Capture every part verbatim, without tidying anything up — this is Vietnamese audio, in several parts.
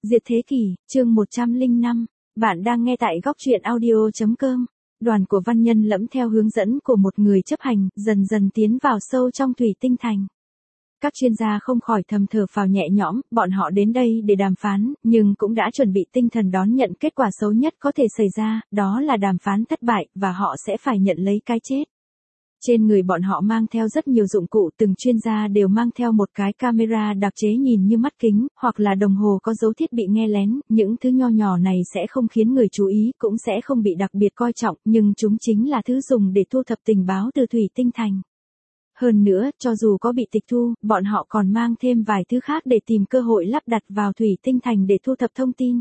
Diệt thế kỷ, chương một trăm lẻ năm. Bạn đang nghe tại góc truyện audio.com. Đoàn của văn nhân lẫm theo hướng dẫn của một người chấp hành, dần dần tiến vào sâu trong thủy tinh thành. Các chuyên gia không khỏi thầm thở phào nhẹ nhõm, bọn họ đến đây để đàm phán, nhưng cũng đã chuẩn bị tinh thần đón nhận kết quả xấu nhất có thể xảy ra, đó là đàm phán thất bại, và họ sẽ phải nhận lấy cái chết. Trên người bọn họ mang theo rất nhiều dụng cụ, từng chuyên gia đều mang theo một cái camera đặc chế nhìn như mắt kính, hoặc là đồng hồ có dấu thiết bị nghe lén, những thứ nho nhỏ này sẽ không khiến người chú ý, cũng sẽ không bị đặc biệt coi trọng, nhưng chúng chính là thứ dùng để thu thập tình báo từ thủy tinh thành. Hơn nữa, cho dù có bị tịch thu, bọn họ còn mang thêm vài thứ khác để tìm cơ hội lắp đặt vào thủy tinh thành để thu thập thông tin.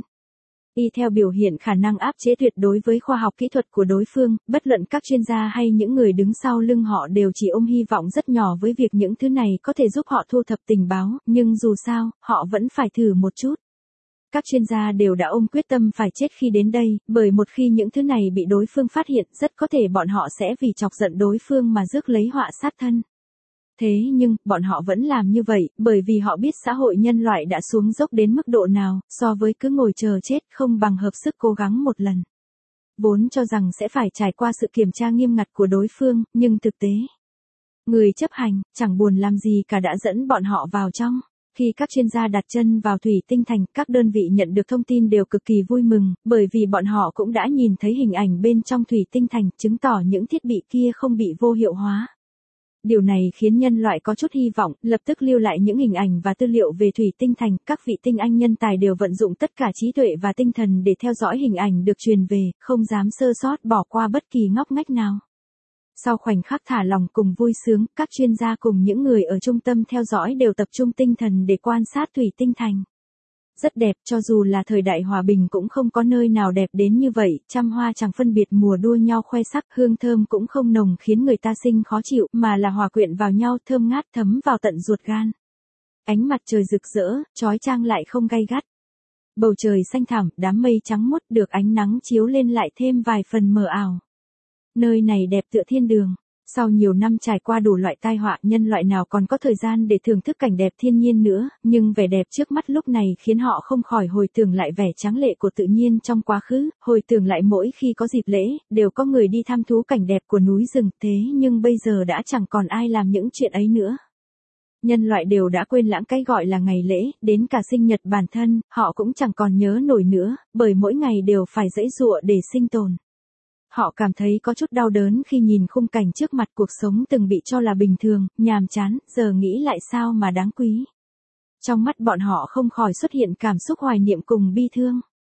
Y theo biểu hiện khả năng áp chế tuyệt đối với khoa học kỹ thuật của đối phương, bất luận các chuyên gia hay những người đứng sau lưng họ đều chỉ ôm hy vọng rất nhỏ với việc những thứ này có thể giúp họ thu thập tình báo, nhưng dù sao, họ vẫn phải thử một chút. Các chuyên gia đều đã ôm quyết tâm phải chết khi đến đây, bởi một khi những thứ này bị đối phương phát hiện, rất có thể bọn họ sẽ vì chọc giận đối phương mà rước lấy họa sát thân. Thế nhưng, bọn họ vẫn làm như vậy, bởi vì họ biết xã hội nhân loại đã xuống dốc đến mức độ nào, so với cứ ngồi chờ chết không bằng hợp sức cố gắng một lần. Vốn cho rằng sẽ phải trải qua sự kiểm tra nghiêm ngặt của đối phương, nhưng thực tế, người chấp hành, chẳng buồn làm gì cả đã dẫn bọn họ vào trong. Khi các chuyên gia đặt chân vào thủy tinh thành, các đơn vị nhận được thông tin đều cực kỳ vui mừng, bởi vì bọn họ cũng đã nhìn thấy hình ảnh bên trong thủy tinh thành, chứng tỏ những thiết bị kia không bị vô hiệu hóa. Điều này khiến nhân loại có chút hy vọng, lập tức lưu lại những hình ảnh và tư liệu về thủy tinh thành, các vị tinh anh nhân tài đều vận dụng tất cả trí tuệ và tinh thần để theo dõi hình ảnh được truyền về, không dám sơ sót bỏ qua bất kỳ ngóc ngách nào. Sau khoảnh khắc thả lòng cùng vui sướng, các chuyên gia cùng những người ở trung tâm theo dõi đều tập trung tinh thần để quan sát thủy tinh thành. Rất đẹp, cho dù là thời đại hòa bình cũng không có nơi nào đẹp đến như vậy, trăm hoa chẳng phân biệt mùa đua nhau khoe sắc, hương thơm cũng không nồng khiến người ta sinh khó chịu, mà là hòa quyện vào nhau thơm ngát thấm vào tận ruột gan. Ánh mặt trời rực rỡ, chói chang lại không gay gắt. Bầu trời xanh thẳm, đám mây trắng muốt được ánh nắng chiếu lên lại thêm vài phần mờ ảo. Nơi này đẹp tựa thiên đường. Sau nhiều năm trải qua đủ loại tai họa, nhân loại nào còn có thời gian để thưởng thức cảnh đẹp thiên nhiên nữa, nhưng vẻ đẹp trước mắt lúc này khiến họ không khỏi hồi tưởng lại vẻ tráng lệ của tự nhiên trong quá khứ, hồi tưởng lại mỗi khi có dịp lễ, đều có người đi thăm thú cảnh đẹp của núi rừng, thế nhưng bây giờ đã chẳng còn ai làm những chuyện ấy nữa. Nhân loại đều đã quên lãng cái gọi là ngày lễ, đến cả sinh nhật bản thân, họ cũng chẳng còn nhớ nổi nữa, bởi mỗi ngày đều phải giãy giụa để sinh tồn. Họ cảm thấy có chút đau đớn khi nhìn khung cảnh trước mặt, cuộc sống từng bị cho là bình thường, nhàm chán, giờ nghĩ lại sao mà đáng quý. Trong mắt bọn họ không khỏi xuất hiện cảm xúc hoài niệm cùng bi thương.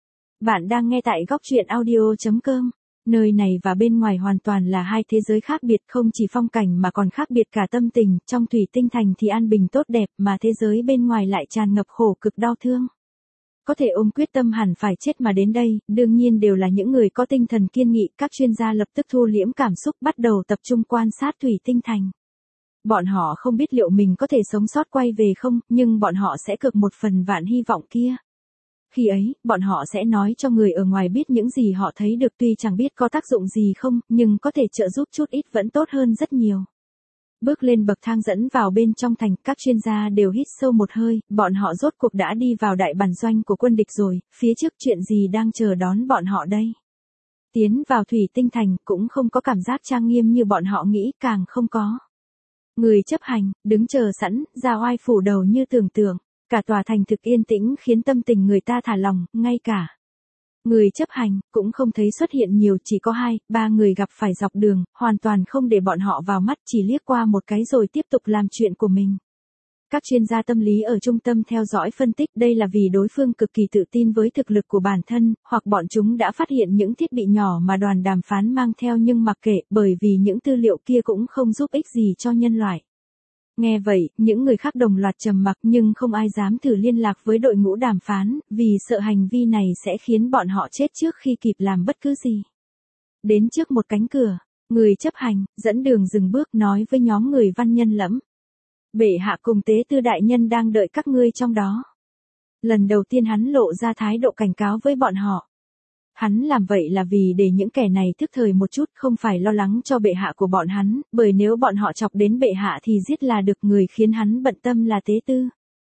Bạn đang nghe tại góc truyện audio.com. Nơi này và bên ngoài hoàn toàn là hai thế giới khác biệt, không chỉ phong cảnh mà còn khác biệt cả tâm tình, trong thủy tinh thành thì an bình tốt đẹp mà thế giới bên ngoài lại tràn ngập khổ cực đau thương. Có thể ôm quyết tâm hẳn phải chết mà đến đây, đương nhiên đều là những người có tinh thần kiên nghị, các chuyên gia lập tức thu liễm cảm xúc bắt đầu tập trung quan sát thủy tinh thành. Bọn họ không biết liệu mình có thể sống sót quay về không, nhưng bọn họ sẽ cược một phần vạn hy vọng kia. Khi ấy, bọn họ sẽ nói cho người ở ngoài biết những gì họ thấy được, tuy chẳng biết có tác dụng gì không, nhưng có thể trợ giúp chút ít vẫn tốt hơn rất nhiều. Bước lên bậc thang dẫn vào bên trong thành, các chuyên gia đều hít sâu một hơi, bọn họ rốt cuộc đã đi vào đại bản doanh của quân địch rồi, phía trước chuyện gì đang chờ đón bọn họ đây. Tiến vào thủy tinh thành cũng không có cảm giác trang nghiêm như bọn họ nghĩ, càng không có người chấp hành, đứng chờ sẵn, ra oai phủ đầu như tưởng tượng. Cả tòa thành thực yên tĩnh khiến tâm tình người ta thả lòng, ngay cả người chấp hành cũng không thấy xuất hiện nhiều, chỉ có hai, ba người gặp phải dọc đường, hoàn toàn không để bọn họ vào mắt, chỉ liếc qua một cái rồi tiếp tục làm chuyện của mình. Các chuyên gia tâm lý ở trung tâm theo dõi phân tích đây là vì đối phương cực kỳ tự tin với thực lực của bản thân, hoặc bọn chúng đã phát hiện những thiết bị nhỏ mà đoàn đàm phán mang theo, nhưng mặc kệ, bởi vì những tư liệu kia cũng không giúp ích gì cho nhân loại. Nghe vậy, những người khác đồng loạt trầm mặc, nhưng không ai dám thử liên lạc với đội ngũ đàm phán, vì sợ hành vi này sẽ khiến bọn họ chết trước khi kịp làm bất cứ gì. Đến trước một cánh cửa, người chấp hành, dẫn đường dừng bước nói với nhóm người văn nhân lẫm. Bệ hạ cùng tế tư đại nhân đang đợi các ngươi trong đó. Lần đầu tiên hắn lộ ra thái độ cảnh cáo với bọn họ. Hắn làm vậy là vì để những kẻ này thức thời một chút, không phải lo lắng cho bệ hạ của bọn hắn, bởi nếu bọn họ chọc đến bệ hạ thì giết là được, người khiến hắn bận tâm là tế tư.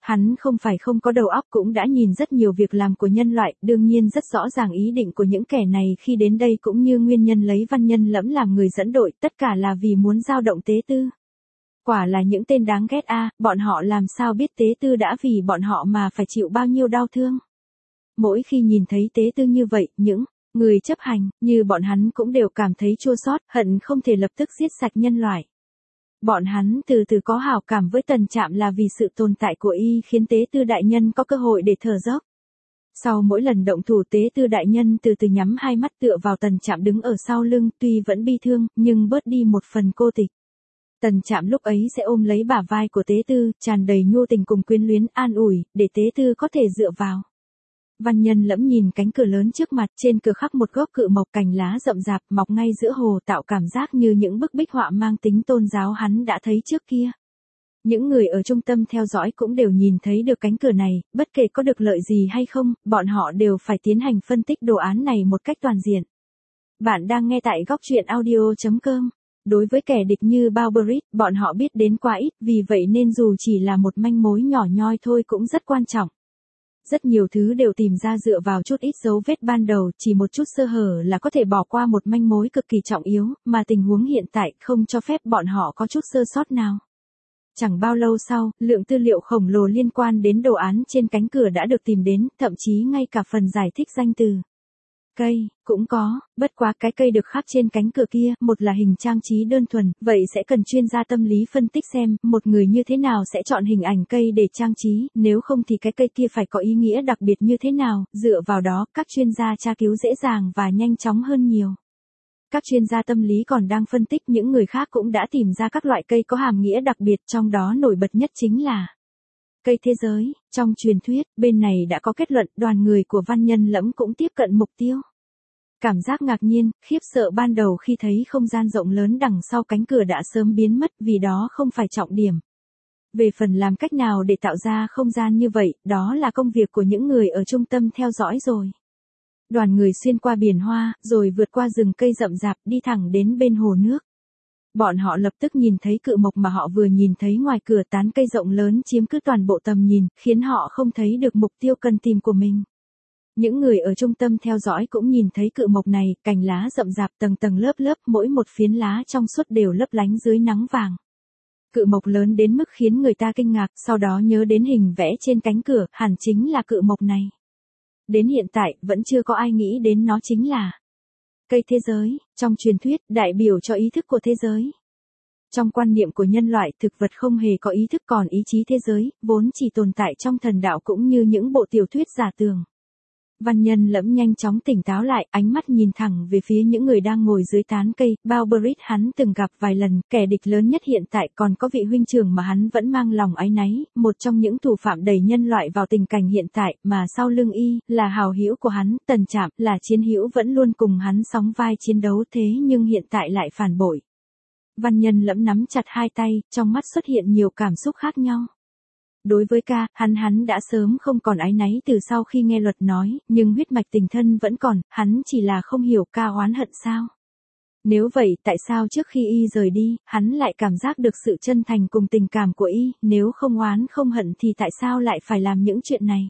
Hắn không phải không có đầu óc, cũng đã nhìn rất nhiều việc làm của nhân loại, đương nhiên rất rõ ràng ý định của những kẻ này khi đến đây cũng như nguyên nhân lấy Văn Nhân Lẫm làm người dẫn đội, tất cả là vì muốn dao động Tế Tư. Quả là những tên đáng ghét a, bọn họ làm sao biết Tế Tư đã vì bọn họ mà phải chịu bao nhiêu đau thương. Mỗi khi nhìn thấy Tế Tư như vậy, những người chấp hành như bọn hắn cũng đều cảm thấy chua xót, hận không thể lập tức giết sạch nhân loại. Bọn hắn từ từ có hảo cảm với Tần Trạm là vì sự tồn tại của y khiến Tế Tư đại nhân có cơ hội để thở dốc. Sau mỗi lần động thủ, Tế Tư đại nhân từ từ nhắm hai mắt tựa vào Tần Trạm đứng ở sau lưng, tuy vẫn bi thương, nhưng bớt đi một phần cô tịch. Tần Trạm lúc ấy sẽ ôm lấy bả vai của Tế Tư, tràn đầy nhu tình cùng quyến luyến, an ủi, để Tế Tư có thể dựa vào. Văn Nhân Lẫm nhìn cánh cửa lớn trước mặt, trên cửa khắc một gốc cự mộc cành lá rậm rạp mọc ngay giữa hồ, tạo cảm giác như những bức bích họa mang tính tôn giáo hắn đã thấy trước kia. Những người ở trung tâm theo dõi cũng đều nhìn thấy được cánh cửa này, bất kể có được lợi gì hay không, bọn họ đều phải tiến hành phân tích đồ án này một cách toàn diện. Bạn đang nghe tại góc truyện audio chấm com. Đối với kẻ địch như Barbarit, bọn họ biết đến quá ít, vì vậy nên dù chỉ là một manh mối nhỏ nhoi thôi cũng rất quan trọng. Rất nhiều thứ đều tìm ra dựa vào chút ít dấu vết ban đầu, chỉ một chút sơ hở là có thể bỏ qua một manh mối cực kỳ trọng yếu, mà tình huống hiện tại không cho phép bọn họ có chút sơ sót nào. Chẳng bao lâu sau, lượng tư liệu khổng lồ liên quan đến đồ án trên cánh cửa đã được tìm đến, thậm chí ngay cả phần giải thích danh từ. Cây, cũng có, bất quá cái cây được khắc trên cánh cửa kia, một là hình trang trí đơn thuần, vậy sẽ cần chuyên gia tâm lý phân tích xem, một người như thế nào sẽ chọn hình ảnh cây để trang trí, nếu không thì cái cây kia phải có ý nghĩa đặc biệt như thế nào, dựa vào đó, các chuyên gia tra cứu dễ dàng và nhanh chóng hơn nhiều. Các chuyên gia tâm lý còn đang phân tích, những người khác cũng đã tìm ra các loại cây có hàm nghĩa đặc biệt, trong đó nổi bật nhất chính là cây thế giới. Trong truyền thuyết, bên này đã có kết luận, đoàn người của Văn Nhân Lẫm cũng tiếp cận mục tiêu. Cảm giác ngạc nhiên, khiếp sợ ban đầu khi thấy không gian rộng lớn đằng sau cánh cửa đã sớm biến mất, vì đó không phải trọng điểm. Về phần làm cách nào để tạo ra không gian như vậy, đó là công việc của những người ở trung tâm theo dõi rồi. Đoàn người xuyên qua biển hoa, rồi vượt qua rừng cây rậm rạp, đi thẳng đến bên hồ nước. Bọn họ lập tức nhìn thấy cự mộc mà họ vừa nhìn thấy ngoài cửa, tán cây rộng lớn chiếm cứ toàn bộ tầm nhìn, khiến họ không thấy được mục tiêu cần tìm của mình. Những người ở trung tâm theo dõi cũng nhìn thấy cự mộc này, cành lá rậm rạp tầng tầng lớp lớp, mỗi một phiến lá trong suốt đều lấp lánh dưới nắng vàng. Cự mộc lớn đến mức khiến người ta kinh ngạc, sau đó nhớ đến hình vẽ trên cánh cửa, hẳn chính là cự mộc này. Đến hiện tại, vẫn chưa có ai nghĩ đến nó chính là cây thế giới, trong truyền thuyết, đại biểu cho ý thức của thế giới. Trong quan niệm của nhân loại, thực vật không hề có ý thức, còn ý chí thế giới, vốn chỉ tồn tại trong thần đạo cũng như những bộ tiểu thuyết giả tưởng. Văn Nhân Lẫm nhanh chóng tỉnh táo lại, ánh mắt nhìn thẳng về phía những người đang ngồi dưới tán cây. Barbarit hắn từng gặp vài lần, kẻ địch lớn nhất hiện tại, còn có vị huynh trưởng mà hắn vẫn mang lòng áy náy, một trong những thủ phạm đẩy nhân loại vào tình cảnh hiện tại, mà sau lưng y, là hào hữu của hắn, Tần Trạm, là chiến hữu vẫn luôn cùng hắn sóng vai chiến đấu, thế nhưng hiện tại lại phản bội. Văn Nhân Lẫm nắm chặt hai tay, trong mắt xuất hiện nhiều cảm xúc khác nhau. Đối với ca, hắn hắn đã sớm không còn áy náy từ sau khi nghe luật nói, nhưng huyết mạch tình thân vẫn còn, hắn chỉ là không hiểu ca oán hận sao. Nếu vậy, tại sao trước khi y rời đi, hắn lại cảm giác được sự chân thành cùng tình cảm của y, nếu không oán không hận thì tại sao lại phải làm những chuyện này?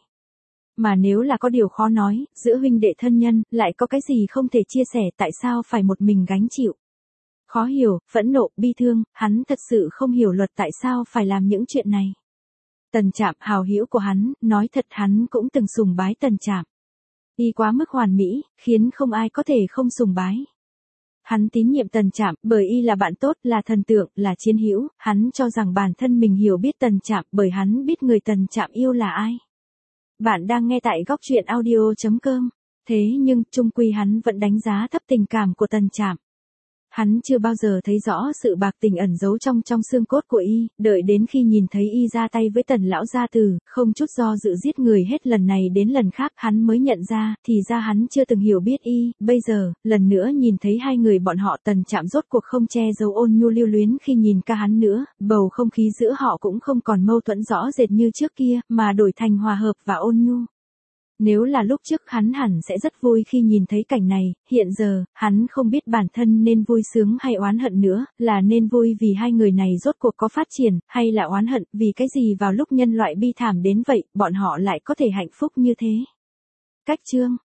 Mà nếu là có điều khó nói, giữa huynh đệ thân nhân, lại có cái gì không thể chia sẻ, tại sao phải một mình gánh chịu? Khó hiểu, phẫn nộ, bi thương, hắn thật sự không hiểu luật tại sao phải làm những chuyện này. Tần Trạm, hào hữu của hắn, nói thật hắn cũng từng sùng bái Tần Trạm. Y quá mức hoàn mỹ, khiến không ai có thể không sùng bái. Hắn tín nhiệm Tần Trạm, bởi y là bạn tốt, là thần tượng, là chiến hữu, hắn cho rằng bản thân mình hiểu biết Tần Trạm, bởi hắn biết người Tần Trạm yêu là ai. Bạn đang nghe tại góc truyện audio chấm com. Thế nhưng, chung quy hắn vẫn đánh giá thấp tình cảm của Tần Trạm. Hắn chưa bao giờ thấy rõ sự bạc tình ẩn giấu trong trong xương cốt của y, đợi đến khi nhìn thấy y ra tay với Tần lão gia tử, không chút do dự giết người hết lần này đến lần khác, hắn mới nhận ra, thì ra hắn chưa từng hiểu biết y, bây giờ, lần nữa nhìn thấy hai người bọn họ, Tần Trạm rốt cuộc không che giấu ôn nhu lưu luyến khi nhìn ca hắn nữa, bầu không khí giữa họ cũng không còn mâu thuẫn rõ rệt như trước kia, mà đổi thành hòa hợp và ôn nhu. Nếu là lúc trước hắn hẳn sẽ rất vui khi nhìn thấy cảnh này, hiện giờ, hắn không biết bản thân nên vui sướng hay oán hận nữa, là nên vui vì hai người này rốt cuộc có phát triển, hay là oán hận vì cái gì vào lúc nhân loại bi thảm đến vậy, bọn họ lại có thể hạnh phúc như thế. Cách chương